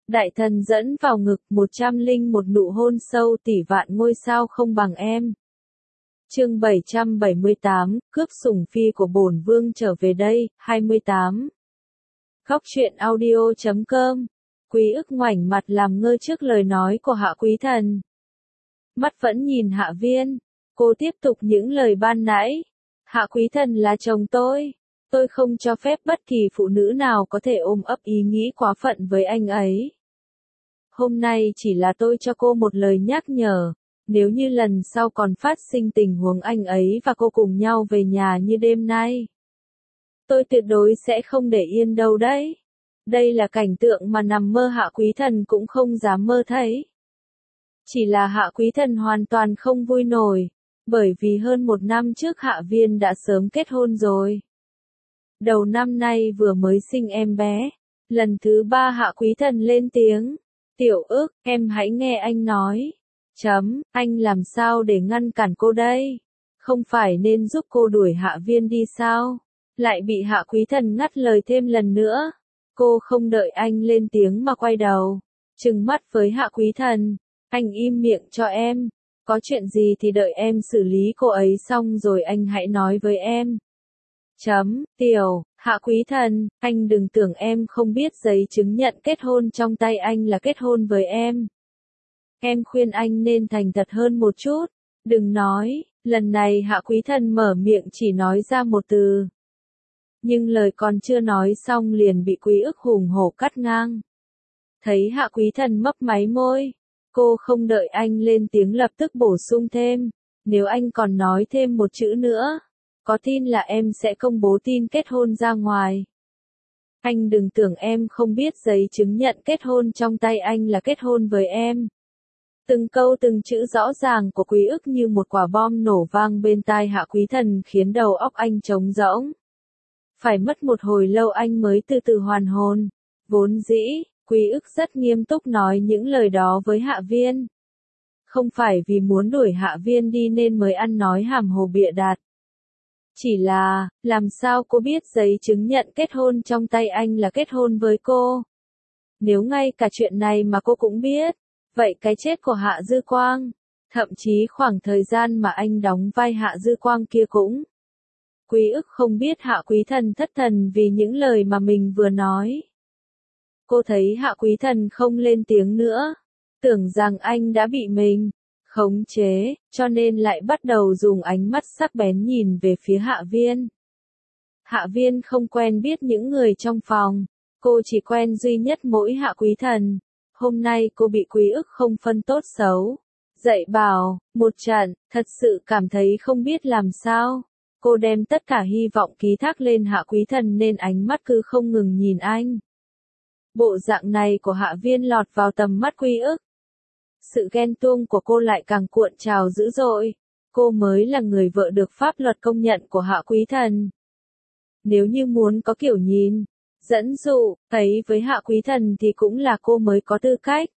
Đại thần dẫn vào ngực 101 nụ hôn sâu tỷ vạn ngôi sao không bằng em. Chương 778, cướp sủng phi của bổn vương trở về đây, 28. Góc truyện audio.com. Quý ức ngoảnh mặt làm ngơ trước lời nói của Hạ Quý Thần. Mắt vẫn nhìn Hạ Viên, cô tiếp tục những lời ban nãy. Hạ Quý Thần là chồng tôi không cho phép bất kỳ phụ nữ nào có thể ôm ấp ý nghĩ quá phận với anh ấy. Hôm nay chỉ là tôi cho cô một lời nhắc nhở, nếu như lần sau còn phát sinh tình huống anh ấy và cô cùng nhau về nhà như đêm nay, tôi tuyệt đối sẽ không để yên đâu đấy. Đây là cảnh tượng mà nằm mơ Hạ Quý Thần cũng không dám mơ thấy. Chỉ là Hạ Quý Thần hoàn toàn không vui nổi, bởi vì hơn một năm trước Hạ Viên đã sớm kết hôn rồi. Đầu năm nay vừa mới sinh em bé, lần thứ 3 Hạ Quý Thần lên tiếng. Tiểu ức, em hãy nghe anh nói. Anh làm sao để ngăn cản cô đây? Không phải nên giúp cô đuổi Hạ Viên đi sao? Lại bị Hạ Quý Thần ngắt lời thêm lần nữa. Cô không đợi anh lên tiếng mà quay đầu, trừng mắt với Hạ Quý Thần. Anh im miệng cho em. Có chuyện gì thì đợi em xử lý cô ấy xong rồi anh hãy nói với em. Tiểu, Hạ Quý Thần, anh đừng tưởng em không biết giấy chứng nhận kết hôn trong tay anh là kết hôn với em. Em khuyên anh nên thành thật hơn một chút. Đừng nói, lần này Hạ Quý Thần mở miệng chỉ nói ra một từ. Nhưng lời còn chưa nói xong liền bị Quý ức hùng hổ cắt ngang. Thấy Hạ Quý Thần mấp máy môi, cô không đợi anh lên tiếng lập tức bổ sung thêm. Nếu anh còn nói thêm một chữ nữa, có tin là em sẽ công bố tin kết hôn ra ngoài. Anh đừng tưởng em không biết giấy chứng nhận kết hôn trong tay anh là kết hôn với em. Từng câu từng chữ rõ ràng của Quý ức như một quả bom nổ vang bên tai Hạ Quý Thần khiến đầu óc anh trống rỗng. Phải mất một hồi lâu anh mới từ từ hoàn hồn. Vốn dĩ, Quý ức rất nghiêm túc nói những lời đó với Hạ Viên. Không phải vì muốn đuổi Hạ Viên đi nên mới ăn nói hàm hồ bịa đặt. Chỉ là, làm sao cô biết giấy chứng nhận kết hôn trong tay anh là kết hôn với cô? Nếu ngay cả chuyện này mà cô cũng biết, vậy cái chết của Hạ Dư Quang, thậm chí khoảng thời gian mà anh đóng vai Hạ Dư Quang kia cũng. Quý ức không biết Hạ Quý Thần thất thần vì những lời mà mình vừa nói. Cô thấy Hạ Quý Thần không lên tiếng nữa, tưởng rằng anh đã bị mình khống chế, cho nên lại bắt đầu dùng ánh mắt sắc bén nhìn về phía Hạ Viên. Hạ Viên không quen biết những người trong phòng, cô chỉ quen duy nhất mỗi Hạ Quý Thần. Hôm nay cô bị Quý ức không phân tốt xấu, dạy bảo một trận, thật sự cảm thấy không biết làm sao. Cô đem tất cả hy vọng ký thác lên Hạ Quý Thần nên ánh mắt cứ không ngừng nhìn anh. Bộ dạng này của Hạ Viên lọt vào tầm mắt Quý ức. Sự ghen tuông của cô lại càng cuộn trào dữ dội. Cô mới là người vợ được pháp luật công nhận của Hạ Quý Thần. Nếu như muốn có kiểu nhìn, dẫn dụ, ấy với Hạ Quý Thần thì cũng là cô mới có tư cách.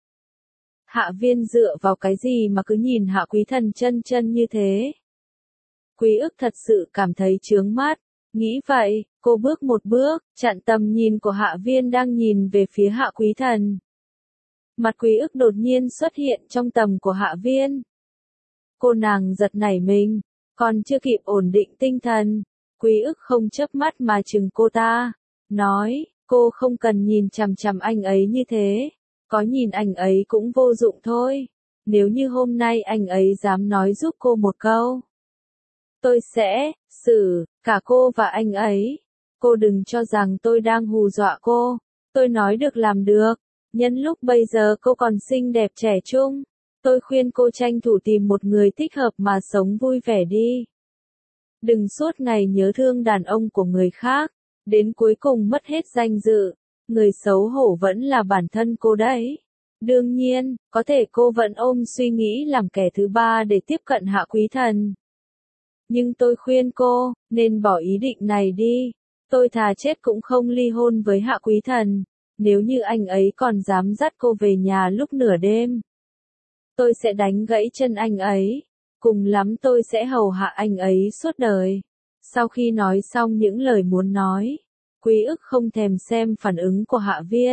Hạ Viên dựa vào cái gì mà cứ nhìn Hạ Quý Thần chân chân như thế? Quý ức thật sự cảm thấy chướng mắt. Nghĩ vậy, cô bước một bước, chặn tầm nhìn của Hạ Viên đang nhìn về phía Hạ Quý Thần. Mặt Quý ức đột nhiên xuất hiện trong tầm của Hạ Viên. Cô nàng giật nảy mình, còn chưa kịp ổn định tinh thần. Quý ức không chớp mắt mà chừng cô ta, nói, cô không cần nhìn chằm chằm anh ấy như thế. Có nhìn anh ấy cũng vô dụng thôi. Nếu như hôm nay anh ấy dám nói giúp cô một câu, tôi sẽ xử cả cô và anh ấy. Cô đừng cho rằng tôi đang hù dọa cô. Tôi nói được làm được. Nhân lúc bây giờ cô còn xinh đẹp trẻ trung, tôi khuyên cô tranh thủ tìm một người thích hợp mà sống vui vẻ đi. Đừng suốt ngày nhớ thương đàn ông của người khác, đến cuối cùng mất hết danh dự. Người xấu hổ vẫn là bản thân cô đấy. Đương nhiên, có thể cô vẫn ôm suy nghĩ làm kẻ thứ ba để tiếp cận Hạ Quý Thần. Nhưng tôi khuyên cô, nên bỏ ý định này đi. Tôi thà chết cũng không ly hôn với Hạ Quý Thần. Nếu như anh ấy còn dám dắt cô về nhà lúc nửa đêm, tôi sẽ đánh gãy chân anh ấy. Cùng lắm tôi sẽ hầu hạ anh ấy suốt đời. Sau khi nói xong những lời muốn nói, Quý ức không thèm xem phản ứng của Hạ Viên.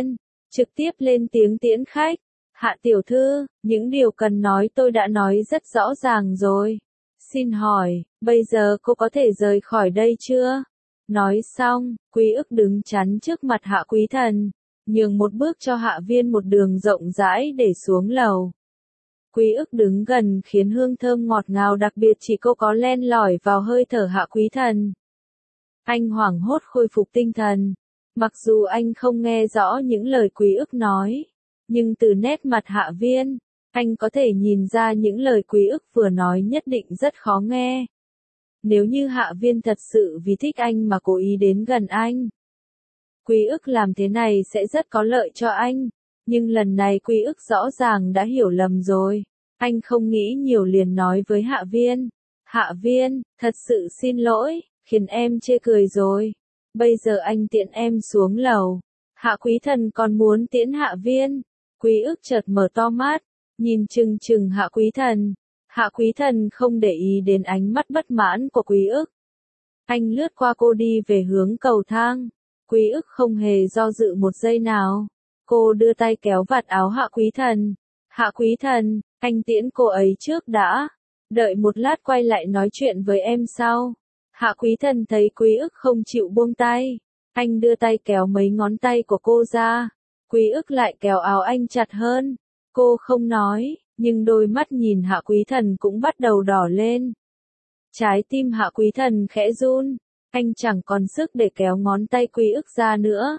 trực tiếp lên tiếng tiễn khách. Hạ tiểu thư, những điều cần nói tôi đã nói rất rõ ràng rồi. Xin hỏi, bây giờ cô có thể rời khỏi đây chưa? Nói xong, Quý Ức đứng chắn trước mặt Hạ Quý Thần, nhường một bước cho Hạ Viên một đường rộng rãi để xuống lầu. Quý Ức đứng gần khiến hương thơm ngọt ngào đặc biệt chỉ cô có len lỏi vào hơi thở Hạ Quý Thần. Anh hoảng hốt khôi phục tinh thần. Mặc dù anh không nghe rõ những lời Quý Ức nói, nhưng từ nét mặt Hạ Viên, anh có thể nhìn ra những lời Quý Ức vừa nói nhất định rất khó nghe. Nếu như Hạ Viên thật sự vì thích anh mà cố ý đến gần anh, Quý Ức làm thế này sẽ rất có lợi cho anh. Nhưng lần này Quý Ức rõ ràng đã hiểu lầm rồi. Anh không nghĩ nhiều liền nói với Hạ Viên. Hạ Viên, thật sự xin lỗi, khiến em chê cười rồi. Bây giờ anh tiễn em xuống lầu. Hạ Quý Thần còn muốn tiễn Hạ Viên. Quý Ức chợt mở to mắt, nhìn chừng chừng Hạ Quý Thần. Hạ Quý Thần không để ý đến ánh mắt bất mãn của Quý Ức. Anh lướt qua cô đi về hướng cầu thang. Quý Ức không hề do dự một giây nào. Cô đưa tay kéo vạt áo Hạ Quý Thần. Hạ Quý Thần, anh tiễn cô ấy trước đã. Đợi một lát quay lại nói chuyện với em sau. Hạ Quý Thần thấy Quý Ức không chịu buông tay. Anh đưa tay kéo mấy ngón tay của cô ra. Quý Ức lại kéo áo anh chặt hơn. Cô không nói, nhưng đôi mắt nhìn Hạ Quý Thần cũng bắt đầu đỏ lên. Trái tim Hạ Quý Thần khẽ run. Anh chẳng còn sức để kéo ngón tay Quý Ức ra nữa.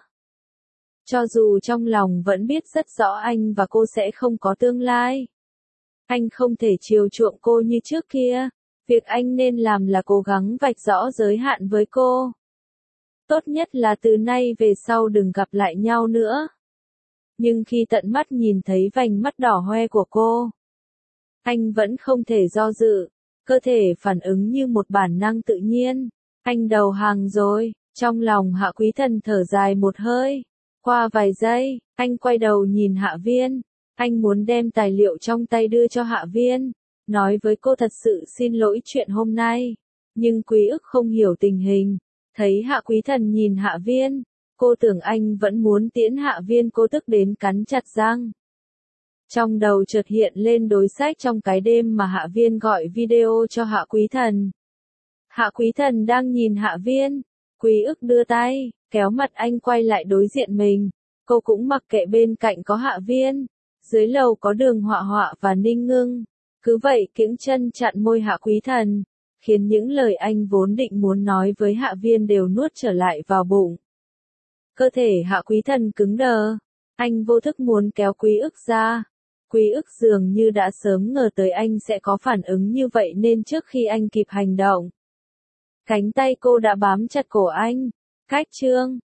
Cho dù trong lòng vẫn biết rất rõ anh và cô sẽ không có tương lai. Anh không thể chiều chuộng cô như trước kia. Việc anh nên làm là cố gắng vạch rõ giới hạn với cô. Tốt nhất là từ nay về sau đừng gặp lại nhau nữa. Nhưng khi tận mắt nhìn thấy vành mắt đỏ hoe của cô, anh vẫn không thể do dự. Cơ thể phản ứng như một bản năng tự nhiên. Anh đầu hàng rồi. Trong lòng Hạ Quý Thần thở dài một hơi. Qua vài giây, anh quay đầu nhìn Hạ Viên. Anh muốn đem tài liệu trong tay đưa cho Hạ Viên. Nói với cô thật sự xin lỗi chuyện hôm nay. Nhưng Quý Ức không hiểu tình hình. Thấy Hạ Quý Thần nhìn Hạ Viên. Cô tưởng anh vẫn muốn tiễn Hạ Viên, cô tức đến cắn chặt răng. Trong đầu chợt hiện lên đối sách trong cái đêm mà Hạ Viên gọi video cho Hạ Quý Thần. Hạ Quý Thần đang nhìn Hạ Viên. Quý Ức đưa tay, kéo mặt anh quay lại đối diện mình. Cô cũng mặc kệ bên cạnh có Hạ Viên. Dưới lầu có Đường Họa Họa và Ninh Ngưng. Cứ vậy kiễng chân chặn môi Hạ Quý Thần, khiến những lời anh vốn định muốn nói với Hạ Viên đều nuốt trở lại vào bụng. Cơ thể Hạ Quý Thần cứng đờ. Anh vô thức muốn kéo Quý Ức ra. Quý Ức dường như đã sớm ngờ tới anh sẽ có phản ứng như vậy nên trước khi anh kịp hành động, cánh tay cô đã bám chặt cổ anh. Cách chương